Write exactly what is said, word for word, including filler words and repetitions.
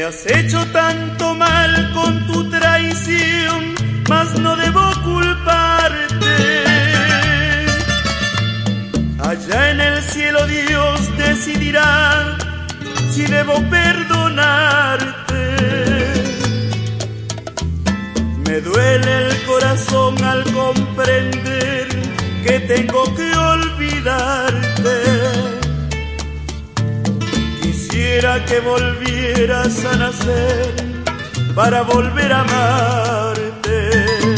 Me has hecho tanto mal con tu traición, mas no debo culparte. Allá en el cielo Dios decidirá si debo perdonarte. Me duele el corazón al comprender que tengo que olvidarte. Quisiera que volvieras a nacer para volver a amarte.